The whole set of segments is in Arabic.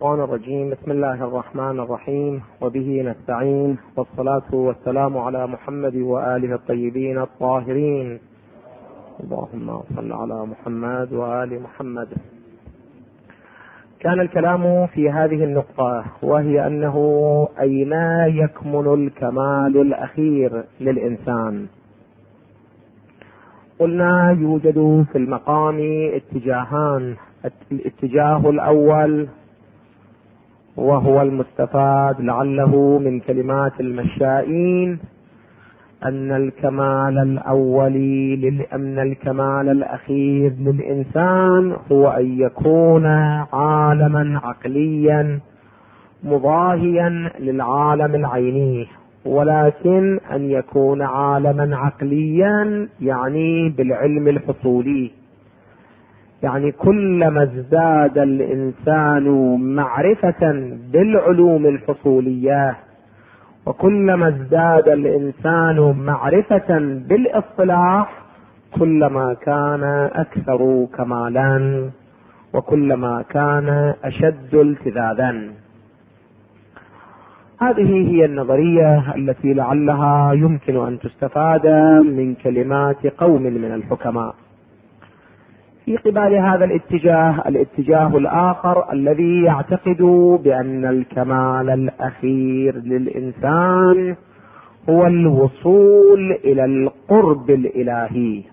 الشيطان الرجيم. بسم الله الرحمن الرحيم، وبه نستعين، والصلاة والسلام على محمد وآله الطيبين الطاهرين. اللهم صل على محمد وآل محمد. كان الكلام في هذه النقطة، وهي أنه أين يكمن الكمال الأخير للإنسان؟ قلنا يوجد في المقام اتجاهان. الاتجاه الأول وهو المستفاد لعله من كلمات المشائين أن الكمال الأولي أن الكمال الأخير للإنسان هو أن يكون عالما عقليا مضاهيا للعالم العيني، ولكن أن يكون عالما عقليا يعني بالعلم الحصولي. يعني كلما ازداد الإنسان معرفة بالعلوم الحصولية، وكلما ازداد الإنسان معرفة بالاصطلاح، كلما كان أكثر كمالا، وكلما كان أشد التذاذا. هذه هي النظرية التي لعلها يمكن أن تستفاد من كلمات قوم من الحكماء. في قبال هذا الاتجاه الآخر الذي يعتقد بأن الكمال الأخير للإنسان هو الوصول إلى القرب الإلهي.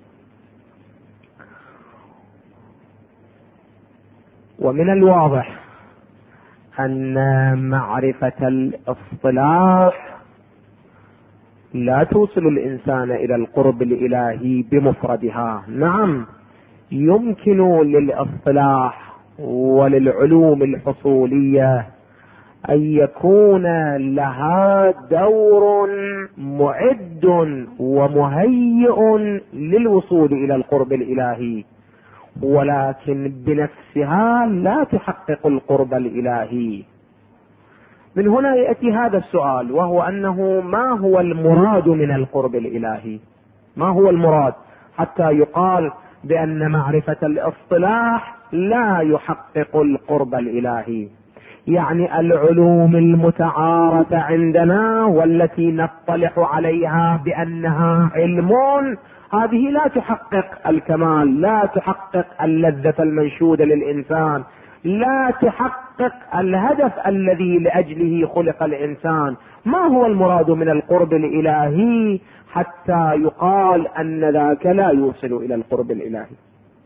ومن الواضح أن معرفة الاصطلاح لا توصل الإنسان إلى القرب الإلهي بمفردها. نعم، يمكن للاصطلاح وللعلوم الحصولية أن يكون لها دور معد ومهيئ للوصول إلى القرب الإلهي، ولكن بنفسها لا تحقق القرب الإلهي. من هنا يأتي هذا السؤال، وهو أنه ما هو المراد من القرب الإلهي؟ ما هو المراد حتى يقال بأن معرفة الاصطلاح لا يحقق القرب الإلهي؟ يعني العلوم المتعارفة عندنا والتي نطلع عليها بأنها علم، هذه لا تحقق الكمال، لا تحقق اللذة المنشودة للإنسان، لا تحقق الهدف الذي لأجله خلق الإنسان. ما هو المراد من القرب الإلهي حتى يقال أن ذاك لا يوصل إلى القرب الإلهي؟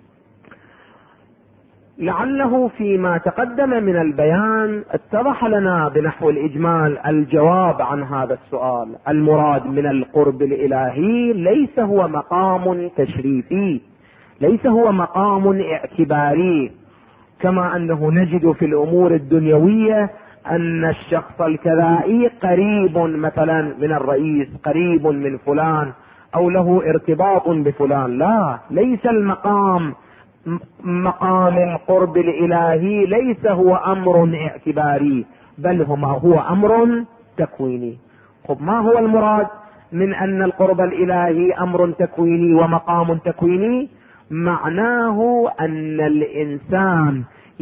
لعله فيما تقدم من البيان اتضح لنا بنحو الإجمال الجواب عن هذا السؤال. المراد من القرب الإلهي ليس هو مقام تشريفي، ليس هو مقام اعتباري، كما أنه نجد في الأمور الدنيوية أن الشخص الكذائي قريب مثلا من الرئيس، قريب من فلان، أو له ارتباط بفلان. لا، ليس المقام مقام القرب الإلهي، ليس هو أمر اعتباري، بل هو أمر تكويني. طب ما هو المراد من أن القرب الإلهي أمر تكويني ومقام تكويني؟ معناه أن الإنسان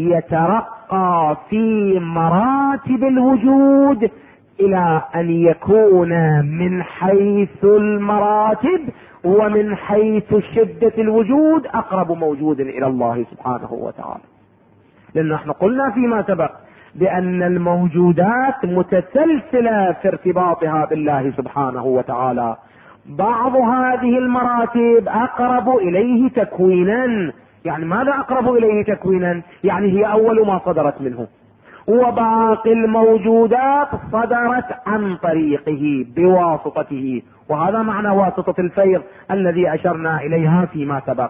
يترقى في مراتب الوجود إلى أن يكون من حيث المراتب ومن حيث شدة الوجود أقرب موجود إلى الله سبحانه وتعالى. لأن احنا قلنا فيما سبق بأن الموجودات متسلسلة في ارتباطها بالله سبحانه وتعالى. بعض هذه المراتب أقرب إليه تكوينا. يعني ماذا أقرب إليه تكوينا؟ يعني هي أول ما صدرت منه، وباقي الموجودات صدرت عن طريقه بواسطته، وهذا معنى واسطة الفيض الذي أشرنا إليها فيما سبق.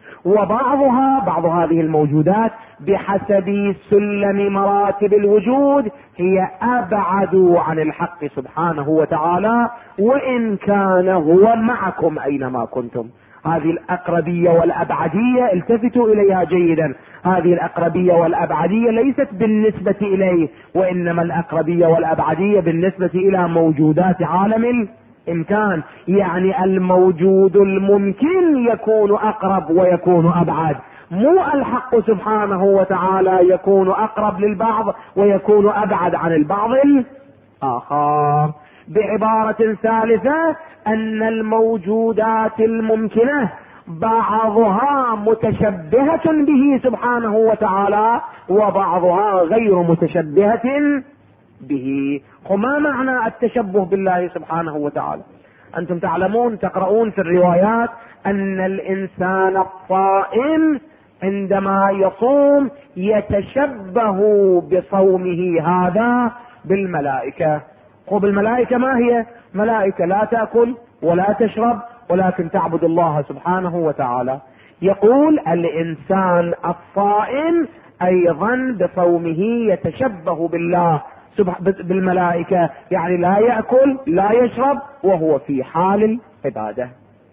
بعض هذه الموجودات بحسب سلم مراتب الوجود هي أبعد عن الحق سبحانه وتعالى، وإن كان هو معكم أينما كنتم. هذه الأقربية والأبعدية التفتوا إليها جيدا، هذه الأقربية والأبعدية ليست بالنسبة إليه، وإنما الأقربية والأبعدية بالنسبة إلى موجودات عالم الإمكان. يعني الموجود الممكن يكون أقرب ويكون أبعد، مو الحق سبحانه وتعالى يكون اقرب للبعض ويكون ابعد عن البعض الاخر. بعبارة ثالثة ان الموجودات الممكنة بعضها متشبهة به سبحانه وتعالى وبعضها غير متشبهة به. وما معنى التشبه بالله سبحانه وتعالى؟ انتم تعلمون تقرؤون في الروايات ان الانسان الصائم عندما يصوم يتشبه بصومه هذا بالملائكة. الملائكة ما هي؟ ملائكة لا تأكل ولا تشرب ولكن تعبد الله سبحانه وتعالى. يقول الانسان الصائم ايضا بصومه يتشبه بالله بالملائكة، يعني لا يأكل لا يشرب وهو في حال العبادة.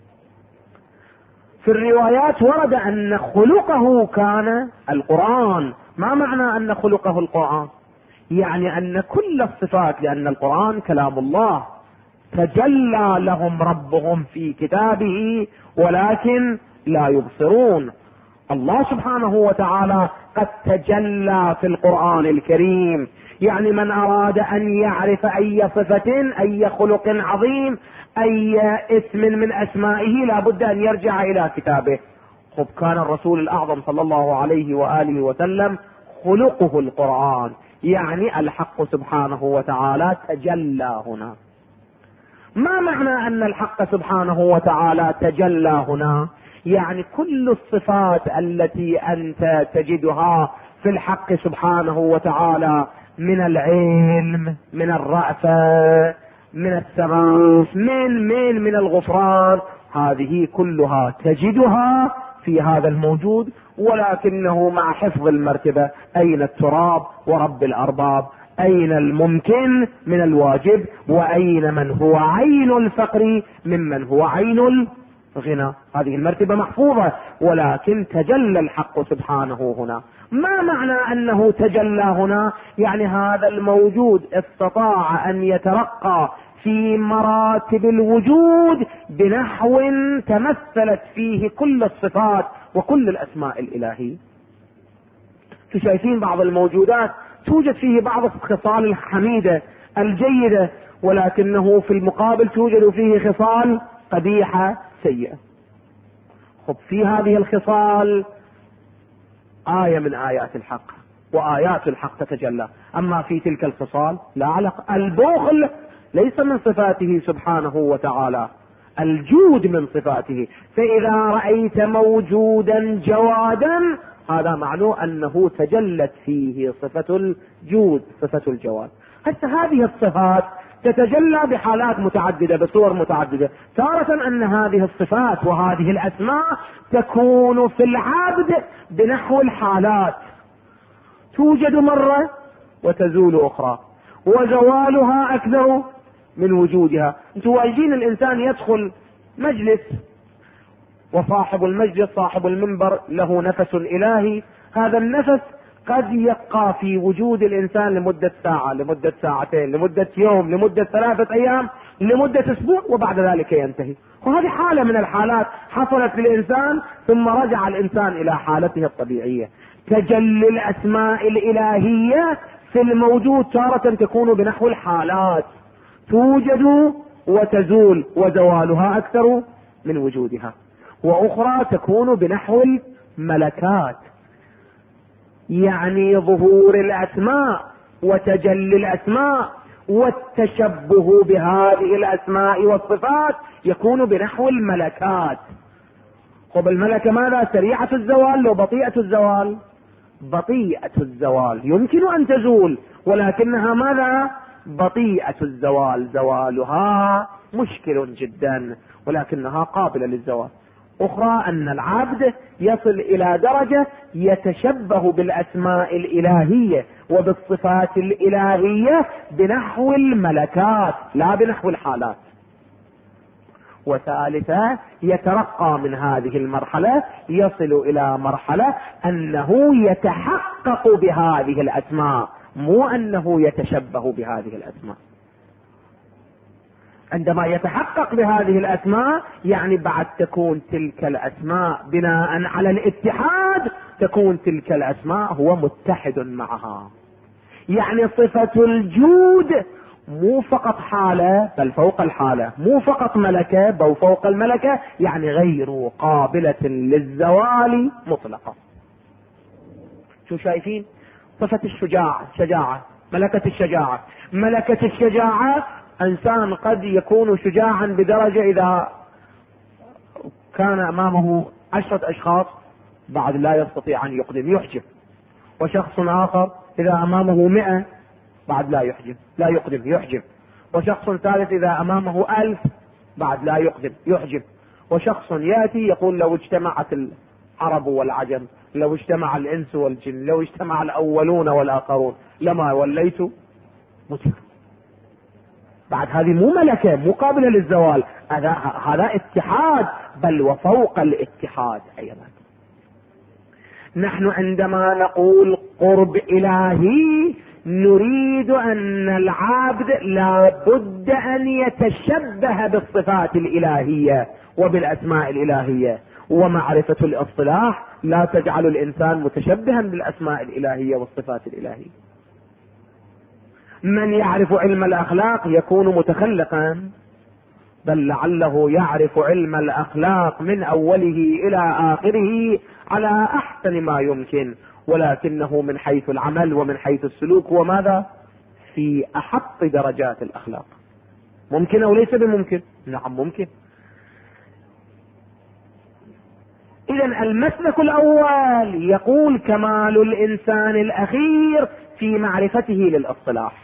في الروايات ورد ان خلقه كان القرآن. ما معنى ان خلقه القرآن؟ يعني ان كل الصفات، لان القرآن كلام الله تجلى لهم ربهم في كتابه ولكن لا يبصرون. الله سبحانه وتعالى قد تجلى في القرآن الكريم. يعني من اراد ان يعرف اي صفة اي خلق عظيم اي اسم من اسمائه لابد ان يرجع الى كتابه. كان الرسول الاعظم صلى الله عليه وآله وسلم خلقه القرآن، يعني الحق سبحانه وتعالى تجلى هنا. ما معنى ان الحق سبحانه وتعالى تجلى هنا؟ يعني كل الصفات التي انت تجدها في الحق سبحانه وتعالى من العلم من الرأفة من السماء من الغفران، هذه كلها تجدها في هذا الموجود، ولكنه مع حفظ المرتبة. اين التراب ورب الارباب؟ اين الممكن من الواجب؟ واين من هو عين الفقر ممن هو عين الغنى؟ هذه المرتبة محفوظة، ولكن تجلى الحق سبحانه هنا. ما معنى انه تجلى هنا؟ يعني هذا الموجود استطاع ان يترقى في مراتب الوجود بنحو تمثلت فيه كل الصفات وكل الاسماء الالهية. شايفين بعض الموجودات توجد فيه بعض الخصال الحميدة الجيدة، ولكنه في المقابل توجد فيه خصال قبيحة سيئة. في هذه الخصال آية من آيات الحق، وآيات الحق تتجلى. أما في تلك الخصال لا علاقة. البخل ليس من صفاته سبحانه وتعالى، الجود من صفاته. فإذا رأيت موجودا جوادا هذا معناه أنه تجلت فيه صفة الجود صفة الجواد. هذه الصفات تتجلى بحالات متعددة بصور متعددة. تارة ان هذه الصفات وهذه الاسماء تكون في العبد بنحو الحالات، توجد مرة وتزول اخرى، وزوالها اكثر من وجودها. انتم واجدين الانسان يدخل مجلس وصاحب المجلس صاحب المنبر له نفس الهي، هذا النفس قد يبقى في وجود الانسان لمدة ساعة لمدة ساعتين لمدة يوم لمدة 3 ايام لمدة اسبوع وبعد ذلك ينتهي. وهذه حالة من الحالات حصلت للانسان ثم رجع الانسان الى حالته الطبيعية. تجلي الاسماء الالهية في الموجود تارة تكون بنحو الحالات، توجد وتزول وزوالها اكثر من وجودها، واخرى تكون بنحو الملكات، يعني ظهور الاسماء وتجلي الاسماء والتشبه بهذه الاسماء والصفات يكون بنحو الملكات. الملكة ماذا؟ سريعة الزوال لو بطيئة الزوال؟ بطيئة الزوال، يمكن ان تزول ولكنها ماذا؟ بطيئة الزوال، زوالها مشكل جدا ولكنها قابلة للزوال. اخرى ان العبد يصل الى درجة يتشبه بالاسماء الالهية وبالصفات الالهية بنحو الملكات لا بنحو الحالات. وثالثة يترقى من هذه المرحلة يصل الى مرحلة انه يتحقق بهذه الاسماء، مو انه يتشبه بهذه الاسماء. عندما يتحقق بهذه الأسماء يعني بعد تكون تلك الأسماء بناء على الاتحاد، تكون تلك الأسماء هو متحد معها. يعني صفة الجود مو فقط حالة بل فوق الحالة، مو فقط ملكة بل فوق الملكة، يعني غير قابلة للزوال مطلقا. شو شايفين؟ صفة شجاعة، ملكة الشجاعة. ملكة الشجاعة انسان قد يكون شجاعا بدرجة اذا كان امامه 10 اشخاص بعد لا يستطيع ان يقدم، يحجم. وشخص اخر اذا امامه 100 بعد لا يقدم، يحجم. وشخص ثالث اذا امامه 1000 بعد لا يقدم، يحجم. وشخص ياتي يقول لو اجتمعت العرب والعجم، لو اجتمع الانس والجن، لو اجتمع الاولون والاخرون لما وليت مسلم. بعد هذه مو ملكة، مو قابلة للزوال، هذا اتحاد بل وفوق الاتحاد ايضا. نحن عندما نقول قرب الهي نريد ان العبد لا بد ان يتشبه بالصفات الالهية وبالاسماء الالهية، ومعرفة الاصطلاح لا تجعل الانسان متشبها بالاسماء الالهية والصفات الالهية. من يعرف علم الاخلاق يكون متخلقا، بل لعله يعرف علم الاخلاق من اوله الى اخره على احسن ما يمكن، ولكنه من حيث العمل ومن حيث السلوك وماذا في احط درجات الاخلاق. ممكن او ليس بممكن؟ نعم ممكن. اذا المسلك الاول يقول كمال الانسان الاخير في معرفته للاصطلاح،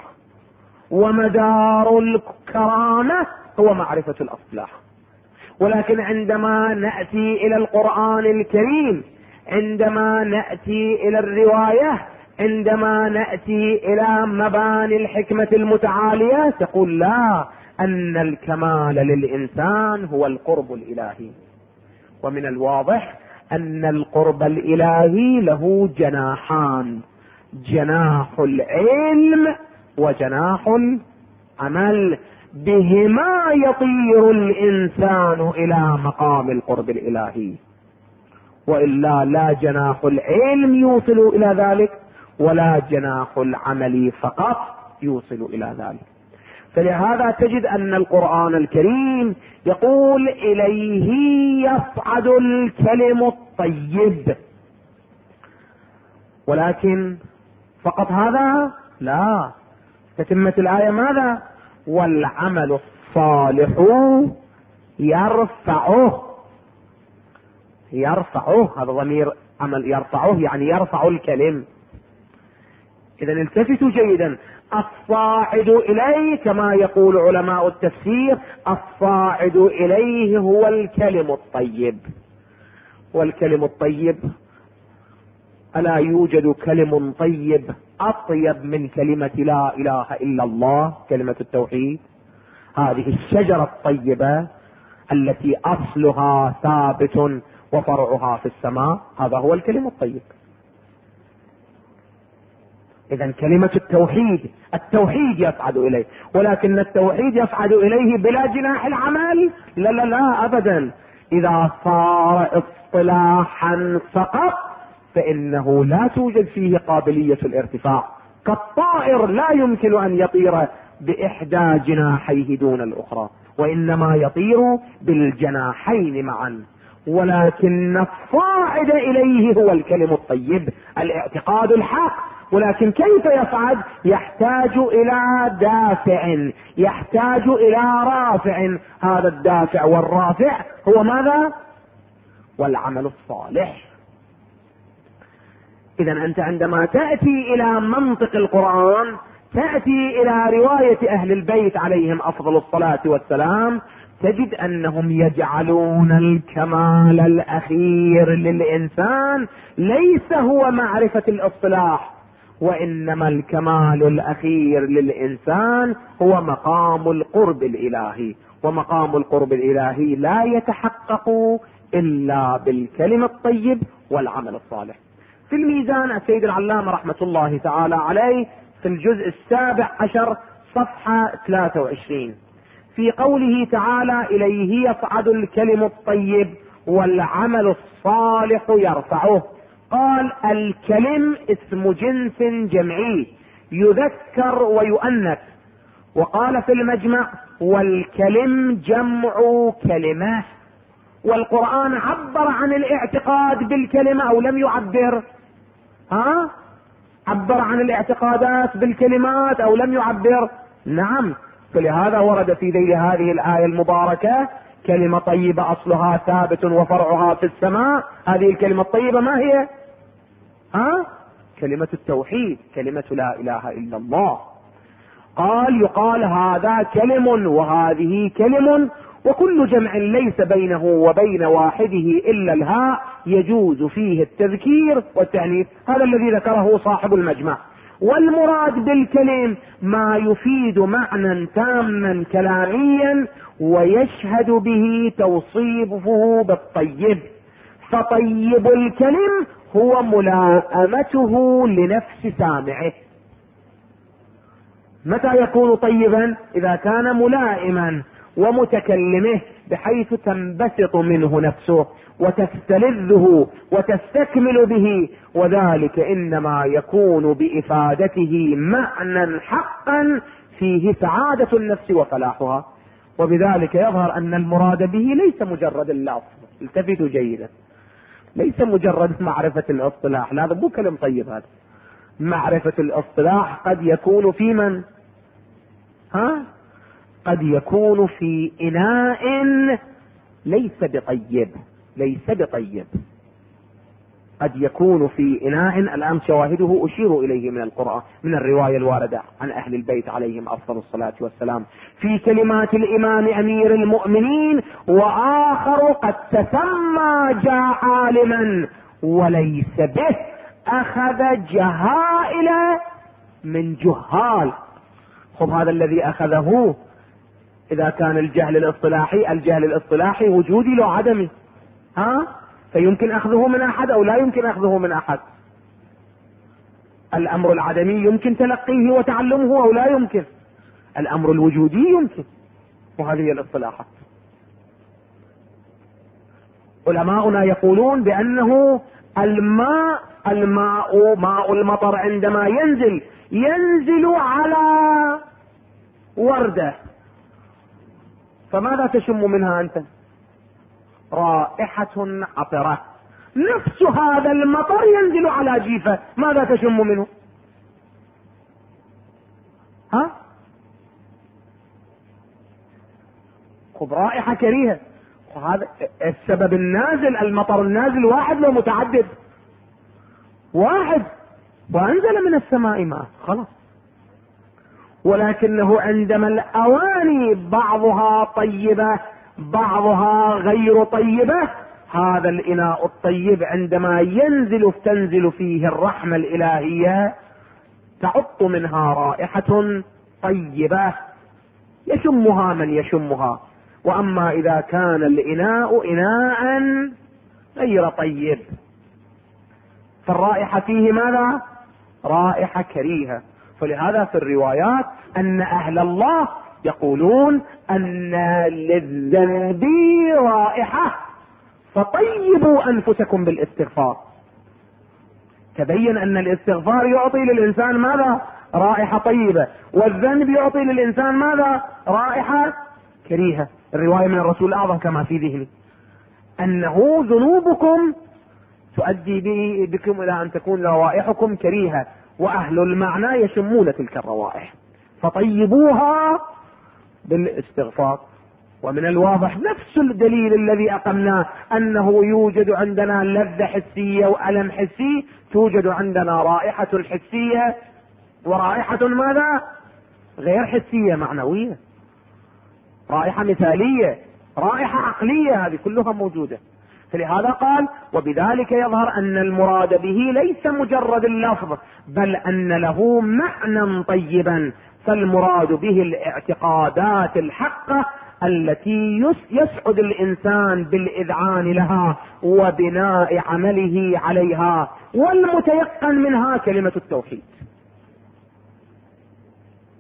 ومدار الكرامة هو معرفة الاصطلاح. ولكن عندما نأتي الى القرآن الكريم، عندما نأتي الى الرواية، عندما نأتي الى مباني الحكمة المتعالية، تقول لا، ان الكمال للانسان هو القرب الالهي. ومن الواضح ان القرب الالهي له جناحان، جناح العلم وجناح العمل، بهما يطير الانسان الى مقام القرب الالهي، والا لا جناح العلم يوصل الى ذلك ولا جناح العمل فقط يوصل الى ذلك. فلهذا تجد ان القرآن الكريم يقول اليه يصعد الكلم الطيب، ولكن فقط هذا لا، تتمة الآية ماذا؟ والعمل الصالح يرفعه، هذا ضمير عمل، يرفعه يعني يرفع الكلم. إذا التفتوا جيدا، الصاعد إليه كما يقول علماء التفسير، الصاعد إليه هو الكلم الطيب. والكلم الطيب، ألا يوجد كلم طيب أطيب من كلمة لا إله إلا الله، كلمة التوحيد؟ هذه الشجرة الطيبة التي أصلها ثابت وفرعها في السماء، هذا هو الكلم الطيب. إذا كلمة التوحيد يصعد إليه، ولكن التوحيد يصعد إليه بلا جناح العمل؟ لا لا لا أبدا. إذا صار اصطلاحا فقط فإنه لا توجد فيه قابلية الارتفاع، كالطائر لا يمكن أن يطير بإحدى جناحيه دون الأخرى، وإنما يطير بالجناحين معا. ولكن الصاعد إليه هو الكلم الطيب، الاعتقاد الحق. ولكن كيف يصعد؟ يحتاج إلى دافع، يحتاج إلى رافع. هذا الدافع والرافع هو ماذا؟ والعمل الصالح. إذا أنت عندما تأتي إلى منطق القرآن، تأتي إلى رواية أهل البيت عليهم أفضل الصلاة والسلام، تجد أنهم يجعلون الكمال الأخير للإنسان ليس هو معرفة الاصطلاح، وإنما الكمال الأخير للإنسان هو مقام القرب الإلهي. ومقام القرب الإلهي لا يتحقق إلا بالكلم الطيب والعمل الصالح. في الميزان السيد العلامة رحمة الله تعالى عليه في الجزء 17 صفحة 23 في قوله تعالى إليه يصعد الكلم الطيب والعمل الصالح يرفعه. قال الكلم اسم جنس جمعي يذكر ويؤنث. وقال في المجمع والكلم جمع كلمة. والقرآن عبر عن الاعتقاد بالكلمة او لم يعبر؟ عبر عن الاعتقادات بالكلمات او لم يعبر؟ نعم. فلهذا ورد في ذيل هذه الآية المباركة كلمة طيبة أصلها ثابت وفرعها في السماء. هذه الكلمة الطيبة ما هي؟ كلمة التوحيد، كلمة لا إله إلا الله. قال يقال هذا كلم وهذه كلم، وكل جمع ليس بينه وبين واحده إلا الهاء يجوز فيه التذكير والتأنيث. هذا الذي ذكره صاحب المجمع. والمراد بالكلم ما يفيد معنى تاما كلاميا ويشهد به توصيفه بالطيب. فطيب الكلم هو ملائمته لنفس سامعه. متى يكون طيبا؟ إذا كان ملائما ومتكلمه بحيث تنبسط منه نفسه وتستلذه وتستكمل به، وذلك إنما يكون بإفادته معنى حقا فيه سعادة النفس وفلاحها. وبذلك يظهر أن المراد به ليس مجرد اللفظ. التفتوا جيدا، ليس مجرد معرفة الاصطلاح. هذا مو كلام طيب. هذا معرفة الاصطلاح قد يكون في من؟ قد يكون في إناء ليس بطيب، ليس بطيب. قد يكون في إناء الآن شواهده أشير إليه من القرآن، من الرواية الواردة عن أهل البيت عليهم أفضل الصلاة والسلام في كلمات الإمام أمير المؤمنين: وآخر قد تسمى جاء عالما وليس به أخذ جهائل من جهال. خب هذا الذي أخذه إذا كان الجهل الاصطلاحي وجودي لو عدمي، فيمكن أخذه من أحد أو لا يمكن أخذه من أحد. الأمر العدمي يمكن تلقيه وتعلمه أو لا يمكن. الأمر الوجودي يمكن. وهذه الاصطلاحات علماؤنا يقولون بأنه ماء المطر عندما ينزل على وردة، فماذا تشم منها أنت؟ رائحة عطرة. نفس هذا المطر ينزل على جيفة، ماذا تشم منه؟ خب رائحة كريهة. هذا السبب النازل، المطر النازل واحد لو متعدد؟ واحد، وأنزل من السماء ماء خلاص. ولكنه عندما الأواني بعضها طيبة بعضها غير طيبة، هذا الإناء الطيب عندما تنزل فيه الرحمة الإلهية تعط منها رائحة طيبة يشمها من يشمها. وأما إذا كان الإناء إناء غير طيب فالرائحة فيه ماذا؟ رائحة كريهة. فلهذا في الروايات أن أهل الله يقولون أن للذنب رائحة فطيبوا أنفسكم بالاستغفار. تبين أن الاستغفار يعطي للإنسان ماذا؟ رائحة طيبة، والذنب يعطي للإنسان ماذا؟ رائحة كريهة. الرواية من الرسول الأعظم كما في ذهني أنه ذنوبكم تؤدي بكم إلى أن تكون روائحكم كريهة، وأهل المعنى يشمون تلك الروائح فطيبوها بالاستغفار. ومن الواضح نفس الدليل الذي أقمناه أنه يوجد عندنا لذة حسية وألم حسي، توجد عندنا رائحة حسية ورائحة ماذا؟ غير حسية، معنوية، رائحة مثالية، رائحة عقلية، هذه كلها موجودة. فلهذا قال وبذلك يظهر أن المراد به ليس مجرد اللفظ بل أن له معنى طيبا. فالمراد به الاعتقادات الحقة التي يسعد الإنسان بالإذعان لها وبناء عمله عليها، والمتيقن منها كلمة التوحيد.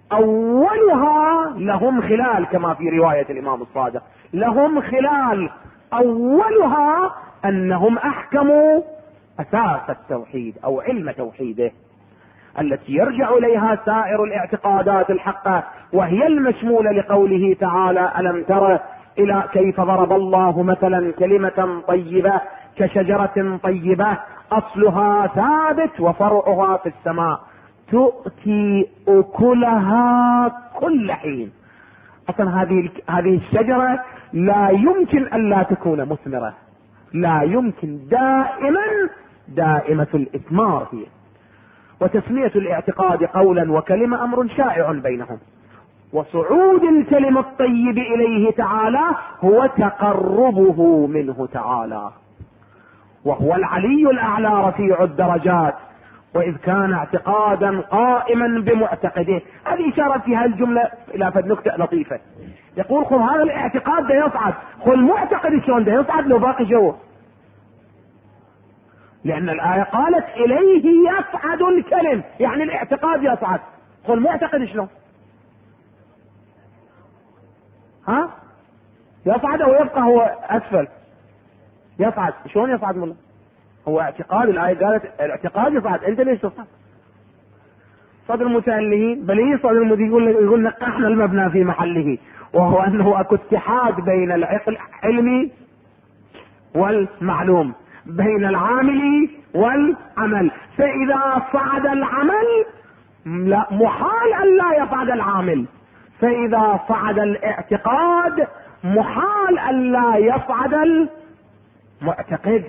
اولها لهم خلال، كما في رواية الامام الصادق لهم خلال، اولها انهم احكموا اساس التوحيد او علم توحيده التي يرجع اليها سائر الاعتقادات الحقة، وهي المشمولة لقوله تعالى: الم تر الى كيف ضرب الله مثلا كلمة طيبة كشجرة طيبة اصلها ثابت وفرعها في السماء تؤتي اكلها كل حين. اصلا هذه الشجرة لا يمكن ان لا تكون مثمرة، لا يمكن، دائمة الاثمار هي. وتسمية الاعتقاد قولا وكلمة امر شائع بينهم، وصعود الكلم الطيب اليه تعالى هو تقربه منه تعالى، وهو العلي الاعلى رفيع الدرجات. واذ كان اعتقادا قائما بمعتقده، هذه اشارة في هذه الجملة الى فد نكتة لطيفة. يقول خذ هذا الاعتقاد ده يصعد، خذ المعتقد شلون ده يصعد لو باقي جوه، لان الايه قالت اليه يصعد الكلم، يعني الاعتقاد يصعد. خذ المعتقد شلون؟ ها يصعد او يبقى هو اسفل؟ يصعد. شلون يصعد منه؟ هو اعتقاد، الايه قالت الاعتقاد يصعد، انت ليش تصعد؟ صدر المتألهين بل صدر المدين يقول نقحنا المبنى في محله، وهو انه اكو اتحاد بين العلم والمعلوم، بين العامل والعمل. فاذا صعد العمل لا محال ان لا يصعد العامل، فاذا صعد الاعتقاد محال ان لا يصعد المعتقد،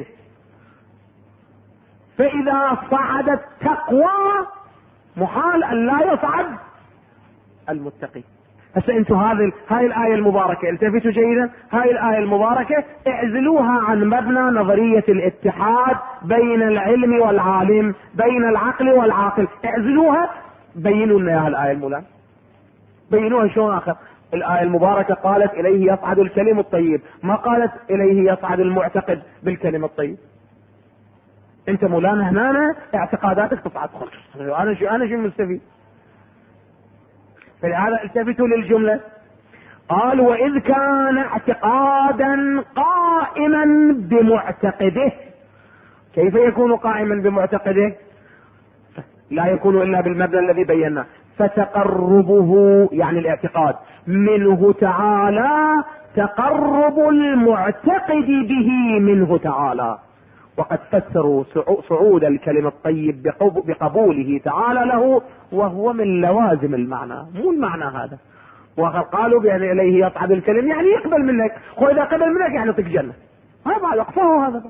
فاذا صعد التقوى محال ان لا يصعد المتقي. هسه انتم هاي الايه المباركه التفتوا جيدا، هاي الايه المباركه اعزلوها عن مبنى نظريه الاتحاد بين العلم والعالم، بين العقل والعاقل، اعزلوها. بينوا لنا اياها الايه المولى، بينوها شلون اخر. الايه المباركه قالت اليه يصعد الكلم الطيب، ما قالت اليه يصعد المعتقد بالكلم الطيب. انت مولانا هنا اعتقاداتك تصعد، انا شو مستفيد؟ فلهذا التفتوا للجملة. قال واذ كان اعتقادا قائما بمعتقده. كيف يكون قائما بمعتقده؟ لا يكون الا بالمبنى الذي بيناه. فتقربه يعني الاعتقاد منه تعالى تقرب المعتقد به منه تعالى. وقد فسروا صعود الكلم الطيب بقبوله تعالى له، وهو من لوازم المعنى، مو المعنى هذا. وقالوا بأن إليه يصعد الكلم يعني يقبل منك، وإذا قبل منك يعني يعطيك جنة. هذا يقفه هذا.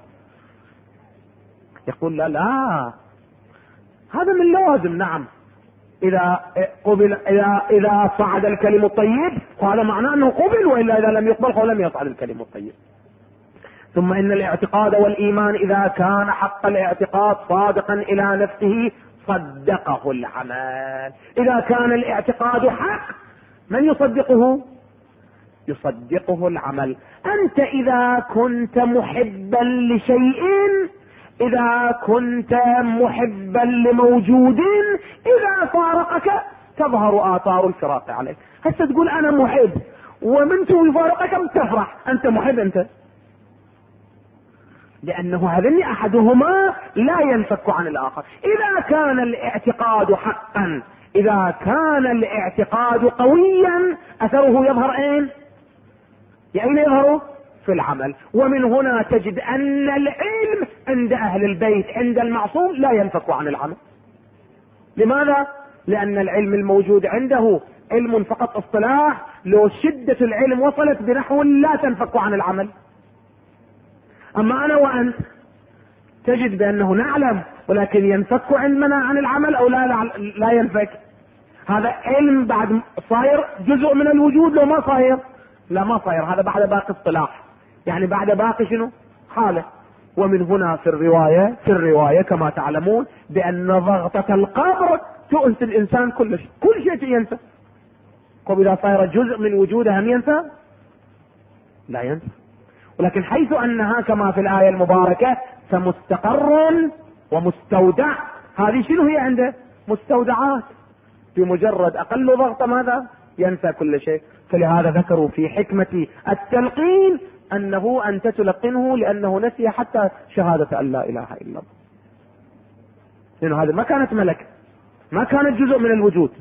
يقول لا هذا من لوازم. نعم إذا قبل، إذا صعد الكلم الطيب هذا معناه أنه قبل، وإلا إذا لم يقبل فلم يصعد الكلم الطيب. ثم ان الاعتقاد والايمان اذا كان حق الاعتقاد صادقا الى نفسه صدقه العمل. اذا كان الاعتقاد حق من يصدقه؟ يصدقه العمل. انت اذا كنت محبا لشيء، اذا كنت محبا لموجود، اذا فارقك تظهر اثار الفراق عليك. هسه تقول انا محب، ومن يفارقك تفرح، انت محب انت، لأنه هذين أحدهما لا ينفك عن الآخر. إذا كان الاعتقاد حقا، إذا كان الاعتقاد قويا، أثره يظهر أين؟ أين يظهر؟ في العمل. ومن هنا تجد أن العلم عند أهل البيت عند المعصوم لا ينفك عن العمل. لماذا؟ لأن العلم الموجود عنده علم فقط اصطلاح، لو شدة العلم وصلت بنحو لا تنفك عن العمل. اما انا وانت تجد بانه نعلم ولكن ينفك عندنا عن العمل او لا ينفك. هذا علم بعد صاير جزء من الوجود لو ما صاير؟ لا ما صاير، هذا بعد باقي اصطلاح، يعني بعد باقي شنو؟ حاله. ومن هنا في الرواية كما تعلمون بان ضغطة القبر تؤنس الانسان كل شيء ينسى. واذا صاير جزء من وجوده هم ينسى؟ لا ينسى. ولكن حيث انها كما في الآية المباركة فمستقر ومستودع، هذه شنو هي عنده؟ مستودعات في مجرد اقل ضغط ماذا؟ ينسى كل شيء. فلهذا ذكروا في حكمة التلقين انه انت تلقنه لانه نسي حتى شهادة ان لا اله الا الله، لانه هذا ما كانت ملك، ما كانت جزء من الوجود.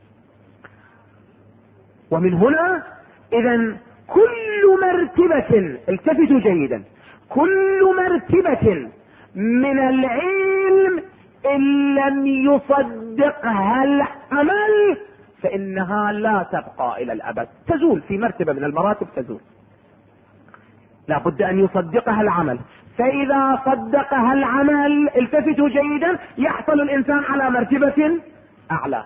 ومن هنا اذا كل مرتبة، التفتوا جيدا، كل مرتبة من العلم ان لم يصدقها العمل فانها لا تبقى الى الابد، تزول في مرتبة من المراتب، تزول. لا بد ان يصدقها العمل، فاذا صدقها العمل التفتوا جيدا يحصل الانسان على مرتبة اعلى.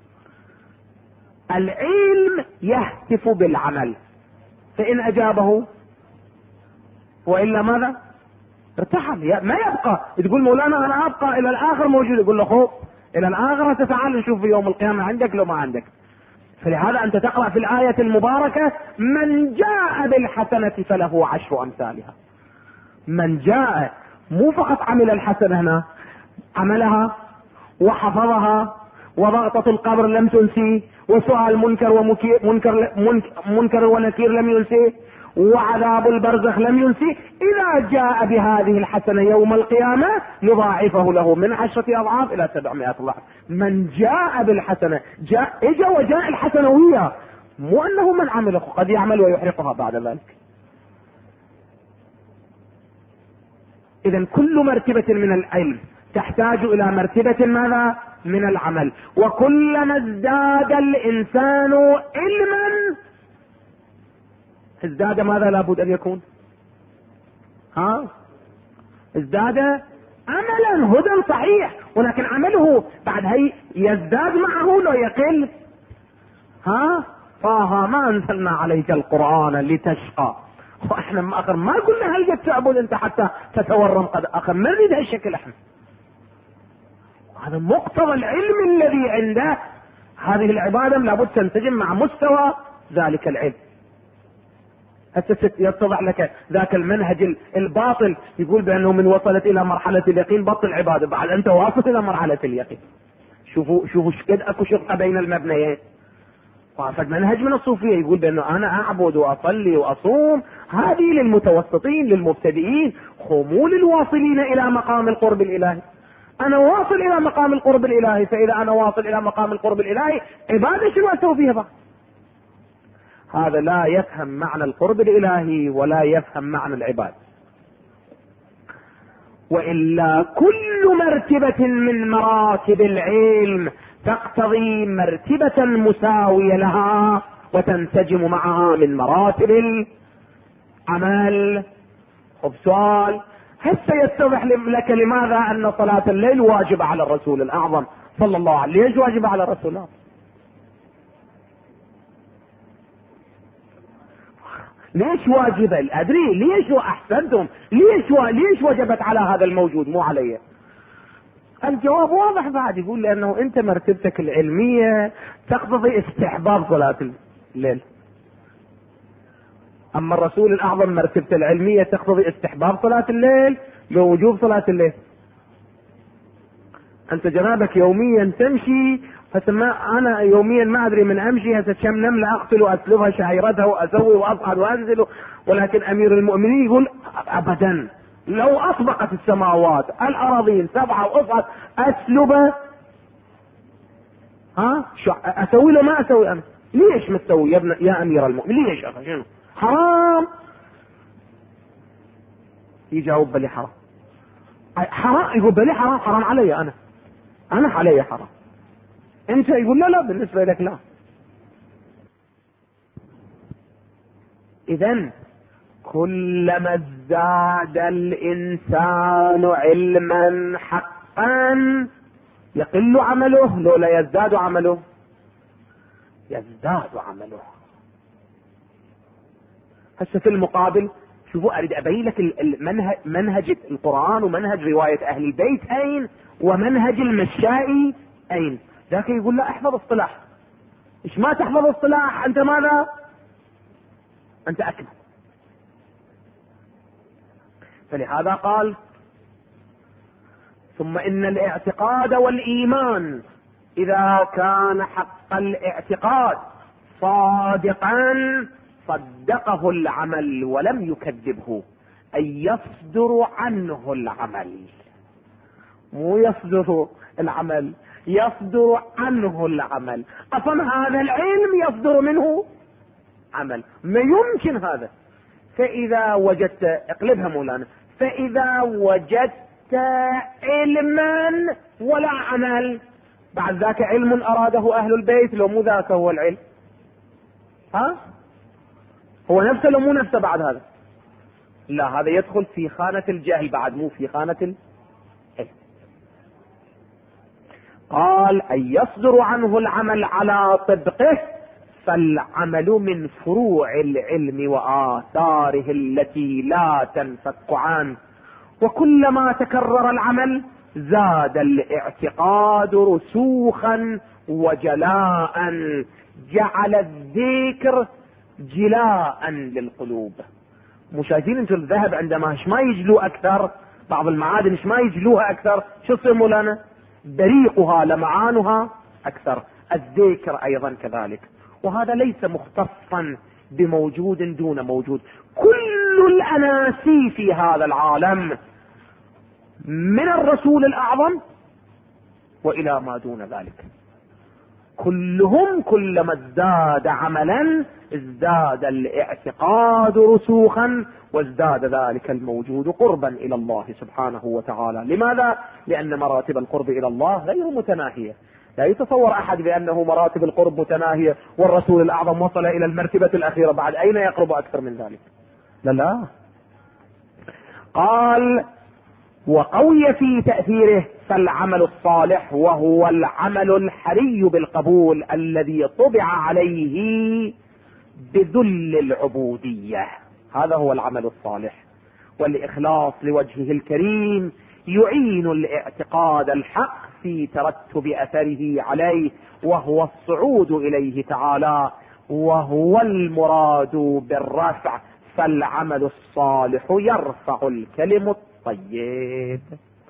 العلم يهتف بالعمل، فان اجابه والا ماذا؟ ارتحل، ما يبقى. تقول مولانا انا ابقى الى الاخر موجود، يقول له خو الى الاخر تعال نشوف في يوم القيامة عندك لو ما عندك. فلهذا انت تقرأ في الآية المباركة من جاء بالحسنة فله 10 أمثالها. من جاء، مو فقط عمل الحسنة، هنا عملها وحفظها، وضغطة القبر لم تنسي، وسؤال منكر ونكير لم ينسي، وعذاب البرزخ لم ينسي. إذا جاء بهذه الحسنة يوم القيامة يضاعفه له من 10 أضعاف إلى 700 ضعف. من جاء بالحسنة، اجا وجاء الحسنة وياه، مو أنه من عمله قد يعمل ويحرقها بعد ذلك. إذن كل مرتبة من العلم تحتاج إلى مرتبة ماذا؟ من العمل. وكلما ازداد الإنسان علما ازداد ماذا لابد أن يكون؟ ازداد عملا، هدى صحيح، ولكن عمله بعد هي يزداد معه لو يقل. طه ما انزلنا عليك القرآن لتشقى. واحنا اخر ما قلنا هل جت تعبد انت حتى تتورم، قد اخر ما نريد هالشكل احنا. هذا مقتضى العلم الذي عنده. هذه العبادة لابد تنسجم مع مستوى ذلك العلم. يتضح لك ذاك المنهج الباطل يقول بانه من وصلت الى مرحلة اليقين بطل عبادة، بعد انت واصل الى مرحلة اليقين. شوفوا شقد اكو شقة بين المبنيين. وافد منهج من الصوفية يقول بانه انا اعبد واصلي واصوم، هذه للمتوسطين للمبتدئين، مو للواصلين الى مقام القرب الالهي. انا واصل الى مقام القرب الالهي، فاذا انا واصل الى مقام القرب الالهي عبادة شنو اسوي فيها بقى؟ هذا لا يفهم معنى القرب الالهي ولا يفهم معنى العباد. والا كل مرتبة من مراتب العلم تقتضي مرتبة مساوية لها وتنسجم معها من مراتب العمل. خب سؤال، هسه يتضح لك لماذا ان صلاة الليل واجبة على الرسول الاعظم صلى الله عليه وسلم. ليش واجبة على الرسول الاعظم؟ ليش واجبة؟ ادري ليش، واحسنتم ليش وجبت على هذا الموجود مو علي؟ الجواب واضح بعد، يقول لانه انت مرتبتك العلمية تقتضي استحباب صلاة الليل، اما الرسول الاعظم مرتبته العلمية تقتضي استحباب صلاة الليل بوجوب صلاة الليل. انت جنابك يوميا تمشي، فسما انا يوميا ما ادري من امشي هسه كم نملة اقتل واسلبها شعيرتها واسوي واصعد وانزل، ولكن امير المؤمنين يقول ابدا، لو اطبقت السماوات الاراضين 7 واصعد اسلبه، اسوي له ما اسوي انا؟ ليش مستوي يا امير المؤمنين؟ ليش اخي شنو حرام؟ يجاوب بلي حرام. حرام يقول بلي حرام علي انا علي حرام. انت يقول لا بالنسبة لك لا. اذن كلما ازداد الانسان علما حقا يقل عمله لو لا يزداد عمله؟ يزداد عمله. هسه في المقابل شوفوا اريد ابين لك منهج القرآن ومنهج رواية اهل البيت اين، ومنهج المشائي اين. ذاك يقول لا احفظ اصطلاح. ايش ما تحفظ اصطلاح انت ماذا؟ انت اكمل. فلهذا قال ثم ان الاعتقاد والايمان إذا كان حق الاعتقاد صادقا صدقه العمل ولم يكذبه، أي يصدر عنه العمل، مو يصدر العمل، يصدر عنه العمل. أصلا هذا العلم يصدر منه عمل، ما يمكن هذا. فإذا وجدت، اقلبها مولانا، فإذا وجدت علما ولا عمل، بعد ذاك علم أراده أهل البيت لو مو ذاك هو العلم؟ ها؟ هو نفسه لو مو نفسه بعد هذا؟ لا، هذا يدخل في خانة الجهل بعد، مو في خانة العلم. قال أن يصدر عنه العمل على طبقه، فالعمل من فروع العلم وآثاره التي لا تنفك عنه، وكلما تكرر العمل زاد الاعتقاد رسوخا وجلاء، جعل الذكر جلاء للقلوب. مو شايفين انتم الذهب عندما ما يجلو اكثر، بعض المعادن ما يجلوها اكثر، شو تصير مولانا؟ بريقها لمعانها اكثر. الذكر ايضا كذلك، وهذا ليس مختصا بموجود دون موجود. كل الاناسي في هذا العالم من الرسول الاعظم والى ما دون ذلك، كلهم كلما ازداد عملا ازداد الاعتقاد رسوخا، وازداد ذلك الموجود قربا الى الله سبحانه وتعالى. لماذا؟ لان مراتب القرب الى الله غير متناهية. لا يتصور احد بانه مراتب القرب متناهية والرسول الاعظم وصل الى المرتبة الاخيرة، بعد اين يقرب اكثر من ذلك؟ لا. قال وقوي في تأثيره، فالعمل الصالح وهو العمل الحري بالقبول الذي طبع عليه بذل العبودية، هذا هو العمل الصالح. والإخلاص لوجهه الكريم يعين الاعتقاد الحق في ترتب أثره عليه، وهو الصعود إليه تعالى، وهو المراد بالرفع. فالعمل الصالح يرفع الكلم الطيب.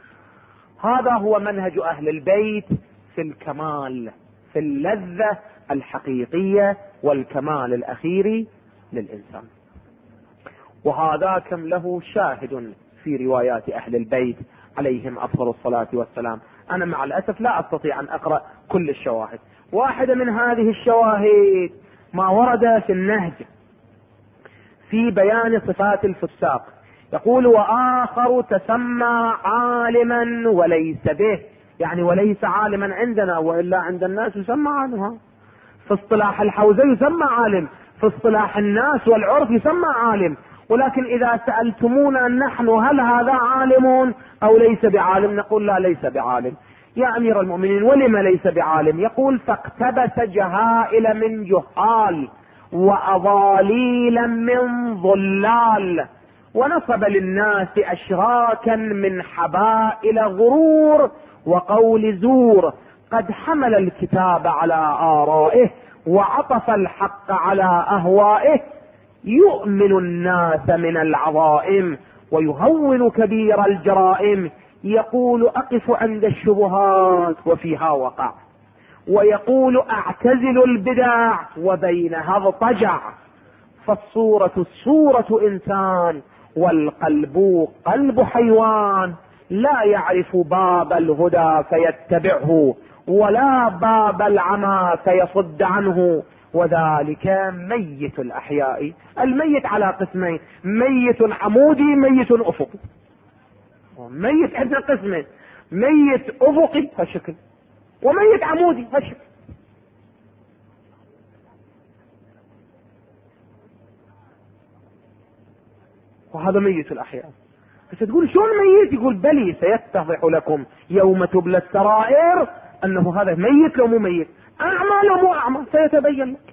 هذا هو منهج أهل البيت في الكمال، في اللذة الحقيقية والكمال الأخير للإنسان. وهذا كم له شاهد في روايات أهل البيت عليهم أفضل الصلاة والسلام. أنا مع الأسف لا أستطيع أن أقرأ كل الشواهد. واحدة من هذه الشواهد ما ورد في النهج في بيان صفات الفساق، يقول وآخر تسمى عالما وليس به، يعني وليس عالما عندنا، وإلا عند الناس يسمى عالما. في اصطلاح الحوزة يسمى عالم، في اصطلاح الناس والعرف يسمى عالم. ولكن إذا سألتمونا نحن هل هذا عالم أو ليس بعالم، نقول لا، ليس بعالم. يا أمير المؤمنين ولم ليس بعالم؟ يقول فاقتبس جهائل من جهال وأضاليلا من ضلال، ونصب للناس أشراكا من حبائل غرور وقول زور، قد حمل الكتاب على آرائه وعطف الحق على أهوائه، يؤمن الناس من العظائم ويهون كبير الجرائم، يقول أقف عند الشبهات وفيها وقع، ويقول أعتزل البدع وبينها اضطجع، فالصورة صورة إنسان والقلب قلب حيوان، لا يعرف باب الهدى فيتبعه ولا باب العمى فيصد عنه، وذلك ميت الأحياء. الميت على قسمين، ميت عمودي ميت أفقي. ميت عندنا قسمين، ميت أفقي هالشكل وميت عمودي هالشكل. وهذا ميت الأحياء. بس تقول شلون ميت؟ يقول بلي سيتضح لكم يوم تبلى السرائر أنه هذا ميت لو مو ميت، أعمى لو مو أعمى، سيتبين لك.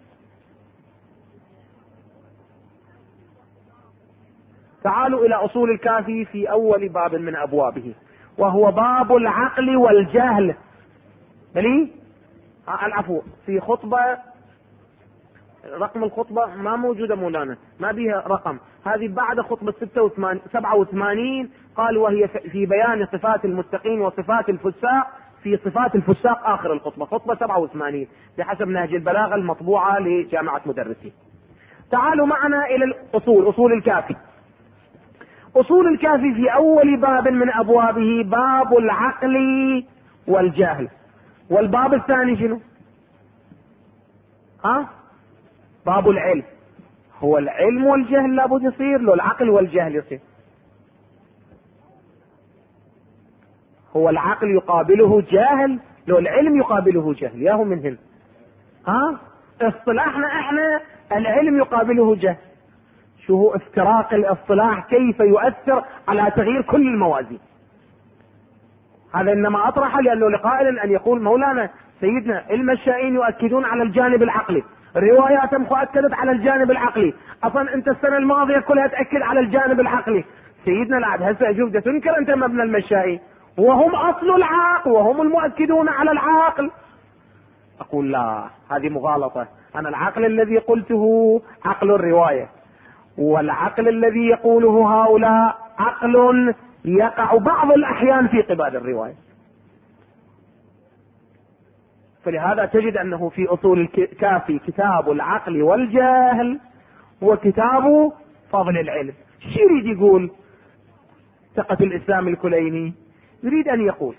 تعالوا إلى أصول الكافي في أول باب من أبوابه، وهو باب العقل والجهل. بلي العفو، في خطبة، رقم الخطبة ما موجودة مولانا، ما بيها رقم، هذه بعد خطبة 87 قال وهي في بيان صفات المتقين وصفات الفساق في صفات الفساق آخر الخطبة، خطبة 87 بحسب نهج البلاغة المطبوعة لجامعة مدرسين. تعالوا معنا إلى الأصول، أصول الكافي. أصول الكافي في أول باب من أبوابه باب العقل والجهل. والباب الثاني شنو؟ باب العلم. هو العلم والجهل لابد يصير، لو العقل والجهل يصير. هو العقل يقابله جاهل، لو العلم يقابله جهل، ياهو من هنا. اصطلاحنا احنا العلم يقابله جهل. شو هو افتراق الاصطلاح كيف يؤثر على تغيير كل الموازين. هذا انما اطرح لانه لقائل ان يقول مولانا سيدنا المشائين يؤكدون على الجانب العقلي، رواياتهم اكدت على الجانب العقلي، اصلا انت السنه الماضيه كلها تاكد على الجانب العقلي. سيدنا العبد هسه اشوف تنكر انت مبنى المشائين وهم اصل العقل وهم المؤكدون على العقل. اقول لا، هذه مغالطه. انا العقل الذي قلته عقل الروايه، والعقل الذي يقوله هؤلاء عقل يقع بعض الاحيان في قبال الروايه. فلهذا تجد انه في اصول الكافي كتاب العقل والجهل وكتاب فضل العلم. شو يريد يقول ثقة الاسلام الكليني؟ يريد ان يقول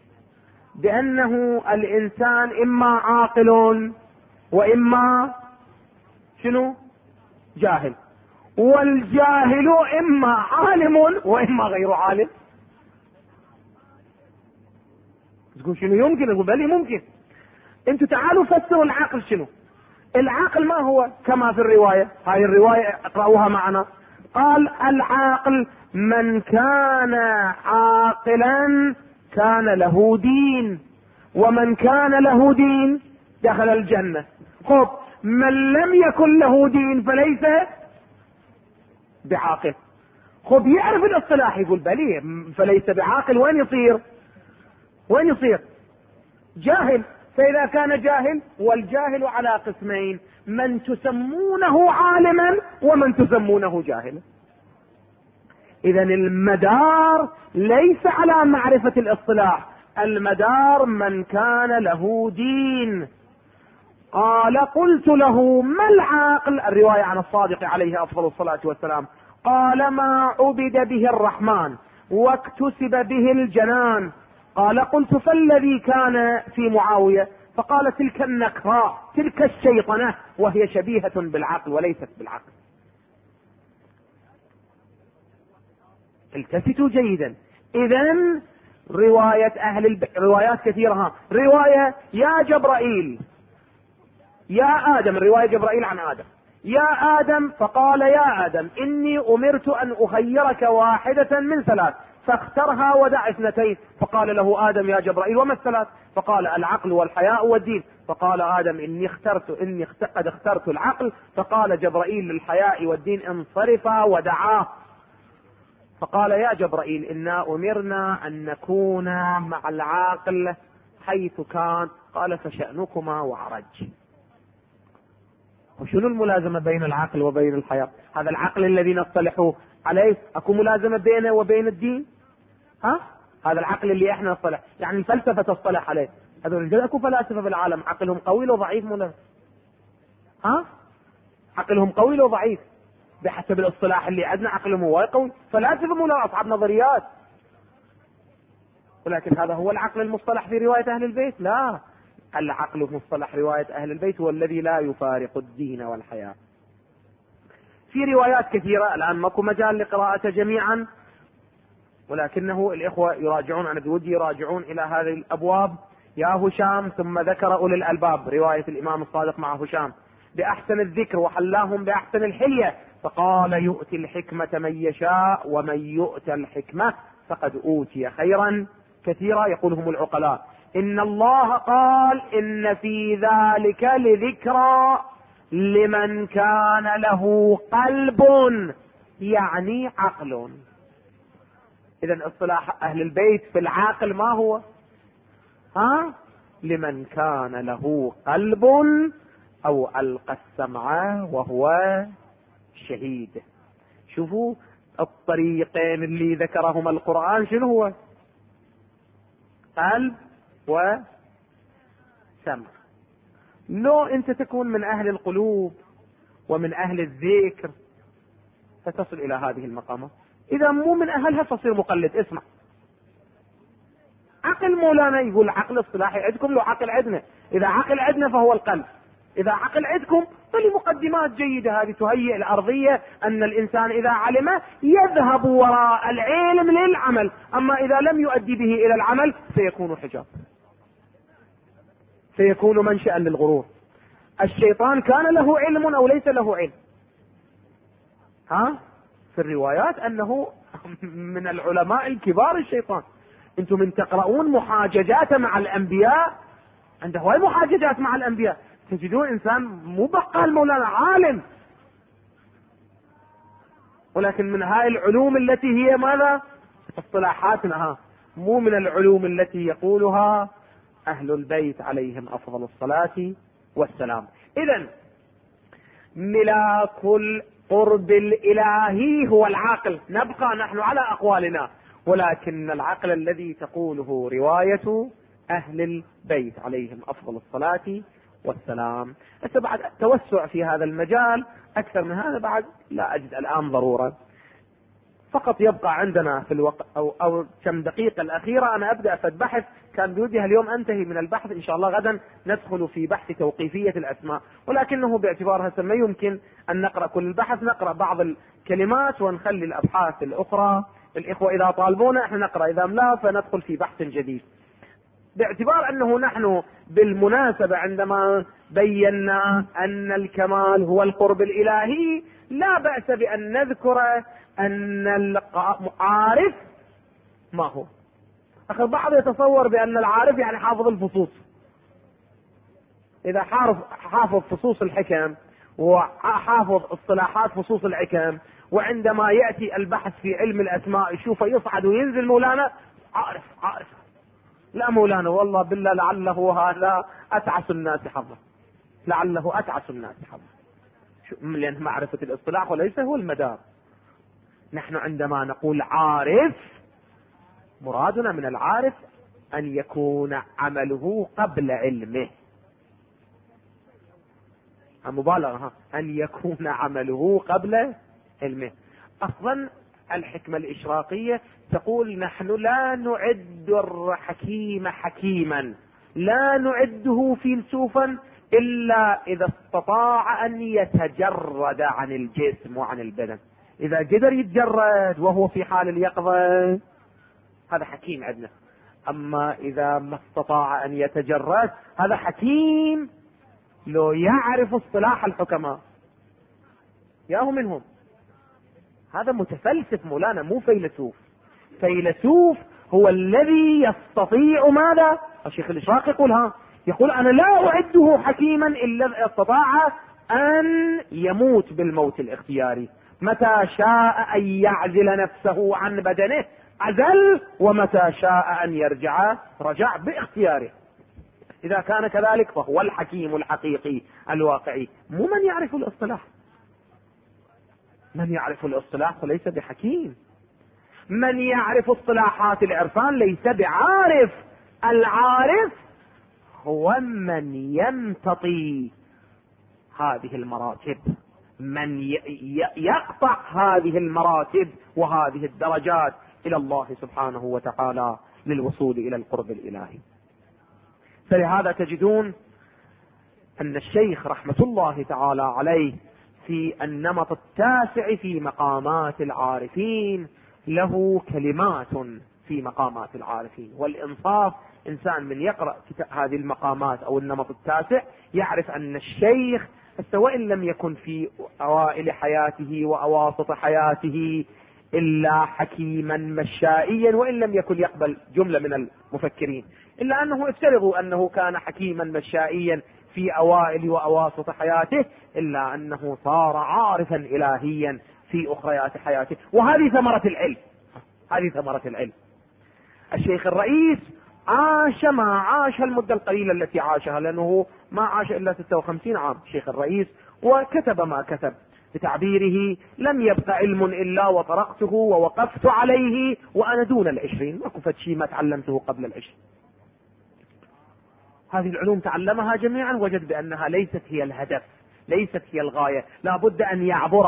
بانه الانسان اما عاقل واما شنو؟ جاهل، والجاهل اما عالم واما غير عالم. تقول شنو يمكن؟ اقول بلي ممكن. انتوا تعالوا فسروا العقل شنو. العقل ما هو كما في الرواية، هاي الرواية اقرأوها معنا. قال العاقل من كان عاقلا كان له دين، ومن كان له دين دخل الجنة. خب من لم يكن له دين فليس بعاقل. خب يعرف الاصطلاح، يقول بلي فليس بعاقل وين يصير؟ وين يصير؟ جاهل. فإذا كان جاهل، والجاهل على قسمين، من تسمونه عالما ومن تسمونه جاهلا. إذا المدار ليس على معرفة الاصطلاح، المدار من كان له دين. قال قلت له ما العاقل؟ الرواية عن الصادق عليه أفضل الصلاة والسلام. قال ما عبد به الرحمن واكتسب به الجنان. قال قلت فالذي كان في معاوية؟ فقال تلك النكراء، تلك الشيطنة، وهي شبيهة بالعقل وليست بالعقل. التفتوا جيدا. إذن رواية روايات كثيرة. رواية يا جبرائيل يا آدم، رواية جبرائيل عن آدم، يا آدم، فقال يا آدم إني أمرت أن أخيرك واحدة من ثلاث فاخترها ودع اثنتين. فقال له آدم يا جبرائيل وما الثلاث؟ فقال العقل والحياء والدين. فقال آدم إني قد اخترت العقل. فقال جبرائيل للحياء والدين انصرفا ودعاه. فقال يا جبرائيل إنا أمرنا أن نكون مع العاقل حيث كان. قال فشأنكما وعرج. وشنو الملازمة بين العقل وبين الحياة؟ هذا العقل الذي نصطلح عليه، اكو ملازمة بينه وبين الدين؟ هذا العقل اللي احنا نصطلح، يعني الفلسفة تصطلح عليه. هذول الرجال اكو فلاسفة في العالم عقلهم قوي لو ضعيف مولانا؟ عقلهم قوي لو ضعيف؟ بحسب الاصطلاح اللي عندنا عقلهم هو قوي. فلاسفة مولانا اصحاب نظريات، ولكن هذا هو العقل المصطلح في رواية اهل البيت؟ لا، العقل في مصطلح رواية اهل البيت هو الذي لا يفارق الدين والحياة. في روايات كثيرة الان ماكو مجال لقراءته جميعا، ولكنه الاخوة يراجعون، انا بودي يراجعون الى هذه الابواب. يا هشام ثم ذكر اولي الالباب، رواية الامام الصادق مع هشام باحسن الذكر وحلاهم باحسن الحلية. فقال يؤتي الحكمة من يشاء ومن يؤتى الحكمة فقد اوتي خيرا كثيرا. يقولهم العقلاء ان الله قال ان في ذلك لذكرى لمن كان له قلب، يعني عقل. اذا اصطلاح اهل البيت في العاقل ما هو؟ لمن كان له قلب او القى السمع وهو شهيد. شوفوا الطريقين اللي ذكرهما القرآن شنو هو؟ قلب وسمع. لو انت تكون من اهل القلوب ومن اهل الذكر فتصل الى هذه المقامات، اذا مو من اهلها فصير مقلد. اسمع، عقل مولانا يقول عقل اصطلاحي عندكم، لو عقل عندنا، اذا عقل عندنا فهو القلب، اذا عقل عندكم فلمقدمات جيدة هذه تهيئ الارضية ان الانسان اذا علم يذهب وراء العلم للعمل، اما اذا لم يؤدي به الى العمل سيكون حجاب، سيكون منشأ للغرور. الشيطان كان له علم او ليس له علم؟ في الروايات انه من العلماء الكبار الشيطان. انتم من تقرؤون محاججات مع الانبياء، عنده هواي محاججات مع الانبياء، تجدون انسان مو بقال مولانا، عالم، ولكن من هاي العلوم التي هي ماذا؟ اصطلاحاتنا، مو من العلوم التي يقولها اهل البيت عليهم افضل الصلاة والسلام. اذا ملاك القرب الالهي هو العقل، نبقى نحن على اقوالنا، ولكن العقل الذي تقوله رواية اهل البيت عليهم افضل الصلاة والسلام. هسه بعد توسع في هذا المجال اكثر من هذا بعد لا اجد الان ضرورة، فقط يبقى عندنا في الوقت او كم دقيقة الاخيرة انا ابدأ في البحث. كان بودي اليوم انتهي من البحث، ان شاء الله غدا ندخل في بحث توقيفية الاسماء، ولكنه باعتبارها ما يمكن ان نقرأ كل البحث، نقرأ بعض الكلمات ونخلي الابحاث الاخرى الاخوة اذا طالبونا احنا نقرأ، اذا لا فندخل في بحث جديد. باعتبار انه نحن بالمناسبة عندما بينا ان الكمال هو القرب الالهي، لا بأس بان نذكر ان العارف ما هو. اخي البعض يتصور بان العارف يعني حافظ الفصوص، اذا حافظ فصوص الحكم وحافظ اصطلاحات فصوص الحكم، وعندما يأتي البحث في علم الاسماء يشوفه يصعد وينزل مولانا عارف. لا مولانا، والله بالله لعله هذا اتعس الناس حظا، لعله اتعس الناس حظا، لان معرفة الاصطلاح وليس هو المدار. نحن عندما نقول عارف مرادنا من العارف ان يكون عمله قبل علمه، مبالغة، ان يكون عمله قبل علمه. اصلا الحكمة الاشراقية تقول نحن لا نعد الحكيم حكيما، لا نعده فيلسوفا الا اذا استطاع ان يتجرد عن الجسم وعن البدن. اذا قدر يتجرد وهو في حال اليقظة هذا حكيم عندنا، اما اذا ما استطاع ان يتجرد هذا حكيم لو يعرف اصطلاح الحكماء ياهو منهم. هذا متفلسف مولانا، مو فيلسوف. فيلسوف هو الذي يستطيع ماذا؟ الشيخ الاشراقي يقول انا لا اعده حكيما الا اذا استطاع ان يموت بالموت الاختياري، متى شاء ان يعزل نفسه عن بدنه عزل، ومتى شاء ان يرجع رجع باختياره. اذا كان كذلك فهو الحكيم الحقيقي الواقعي، مو من يعرف الاصطلاح. من يعرف الاصطلاح فليس بحكيم، من يعرف اصطلاحات العرفان ليس بعارف. العارف هو من يمتطي هذه المراتب، من يقطع هذه المراتب وهذه الدرجات الى الله سبحانه وتعالى للوصول الى القرب الالهي. فلهذا تجدون ان الشيخ رحمة الله تعالى عليه في النمط التاسع في مقامات العارفين له كلمات في مقامات العارفين. والإنصاف إنسان من يقرأ هذه المقامات أو النمط التاسع يعرف أن الشيخ وإن لم يكن في أوائل حياته وأواسط حياته إلا حكيما مشائيا، وإن لم يكن يقبل جملة من المفكرين، إلا أنه افترضوا أنه كان حكيما مشائيا في أوائل وأواسط حياته، إلا أنه صار عارفا إلهيا في أخريات حياته. وهذه ثمرة العلم، هذه ثمرة العلم. الشيخ الرئيس عاش ما عاش المدة القليلة التي عاشها، لأنه ما عاش إلا 56 عام الشيخ الرئيس، وكتب ما كتب بتعبيره لم يبق علم إلا وطرقته ووقفت عليه وأنا دون 20، ما كفت شيء ما تعلمته قبل 20. هذه العلوم تعلمها جميعا، وجد بأنها ليست هي الهدف، ليست هي الغاية، لا بد أن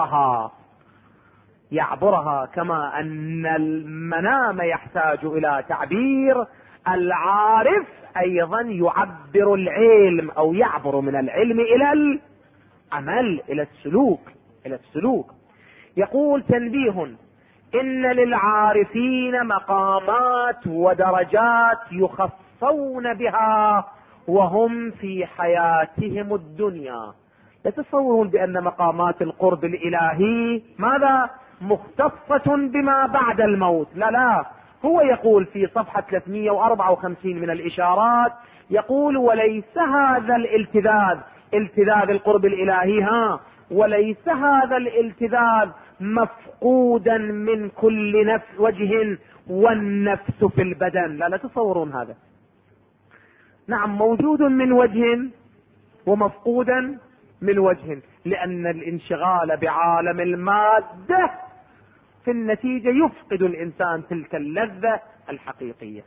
يعبرها كما أن المنام يحتاج إلى تعبير، العارف أيضا يعبر العلم أو يعبر من العلم إلى العمل، إلى السلوك. يقول تنبيه: إن للعارفين مقامات ودرجات يخصون بها وهم في حياتهم الدنيا. لا تتصورون بأن مقامات القرب الإلهي ماذا مختصة بما بعد الموت، لا، هو يقول في صفحة 354 من الإشارات، يقول: وليس هذا التذاذ القرب الإلهي وليس هذا الالتذاذ مفقودا من كل وجه والنفس في البدن. لا تصورون هذا. نعم، موجود من وجه ومفقودا من وجه، لأن الانشغال بعالم المادة في النتيجة يفقد الإنسان تلك اللذة الحقيقية،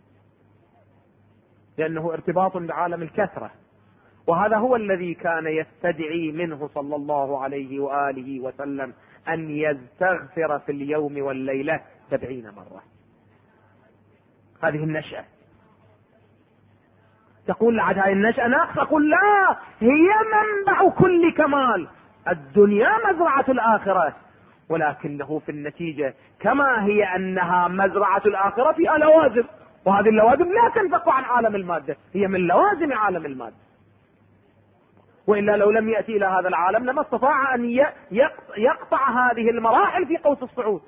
لأنه ارتباط بعالم الكثرة، وهذا هو الذي كان يستدعي منه صلى الله عليه وآله وسلم أن يستغفر في اليوم والليلة 70 مرة. هذه النشأة. تقول لعد هذه النشأة ناقصة، أقول لا، هي منبع كل كمال. الدنيا مزرعة الآخرة، ولكنه في النتيجة كما هي أنها مزرعة الآخرة فيها لوازم، وهذه اللوازم لا تنفك عن عالم المادة، هي من لوازم عالم المادة، وإلا لو لم يأتي إلى هذا العالم لما استطاع أن يقطع هذه المراحل في قوس الصعود.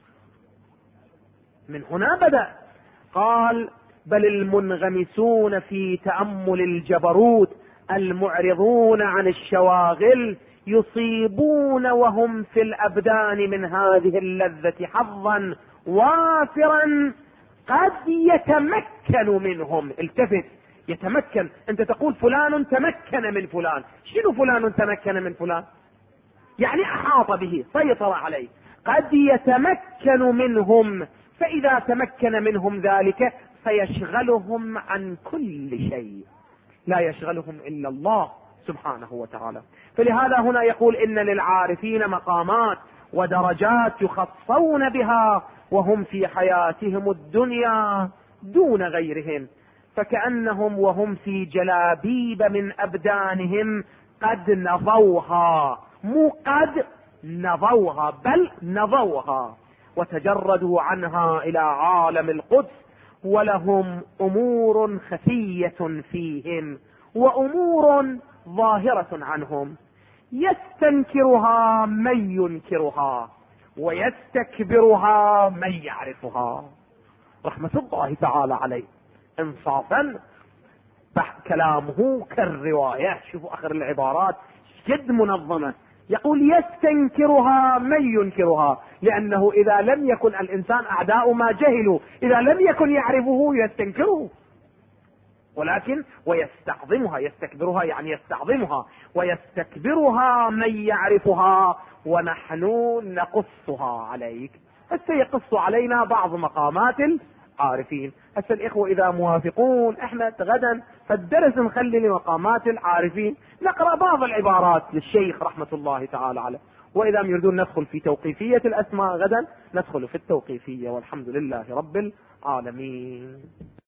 من هنا بدأ قال: بل المنغمسون في تأمل الجبروت المعرضون عن الشواغل يصيبون وهم في الأبدان من هذه اللذة حظا وافرا قد يتمكن منهم. التفت، يتمكن. انت تقول فلان تمكن من فلان، شنو فلان تمكن من فلان؟ يعني احاط به، سيطر عليه. قد يتمكن منهم، فاذا تمكن منهم ذلك فيشغلهم عن كل شيء، لا يشغلهم الا الله سبحانه وتعالى. فلهذا هنا يقول: ان للعارفين مقامات ودرجات يخصون بها وهم في حياتهم الدنيا دون غيرهم، فكأنهم وهم في جلابيب من أبدانهم قد نضوها، مو قد نضوها بل نضوها، وتجردوا عنها إلى عالم القدس، ولهم أمور خفية فيهم وأمور ظاهرة عنهم يستنكرها من ينكرها ويستكبرها من يعرفها. رحمة الله تعالى عليه انصافا كلامه كالرواية. شوفوا اخر العبارات جد منظمة. يقول: يستنكرها من ينكرها، لانه اذا لم يكن الانسان اعداء ما جهلوا، اذا لم يكن يعرفه يستنكره، ولكن ويستعظمها، يستكبرها يعني يستعظمها، ويستكبرها من يعرفها، ونحن نقصها عليك. فسيقص علينا بعض مقامات العارفين. هسه الإخوة إذا موافقون احنا غدا فالدرس نخلي لمقامات العارفين، نقرأ بعض العبارات للشيخ رحمة الله تعالى عليه، وإذا يريدون ندخل في توقيفية الأسماء غدا ندخل في التوقيفية، والحمد لله رب العالمين.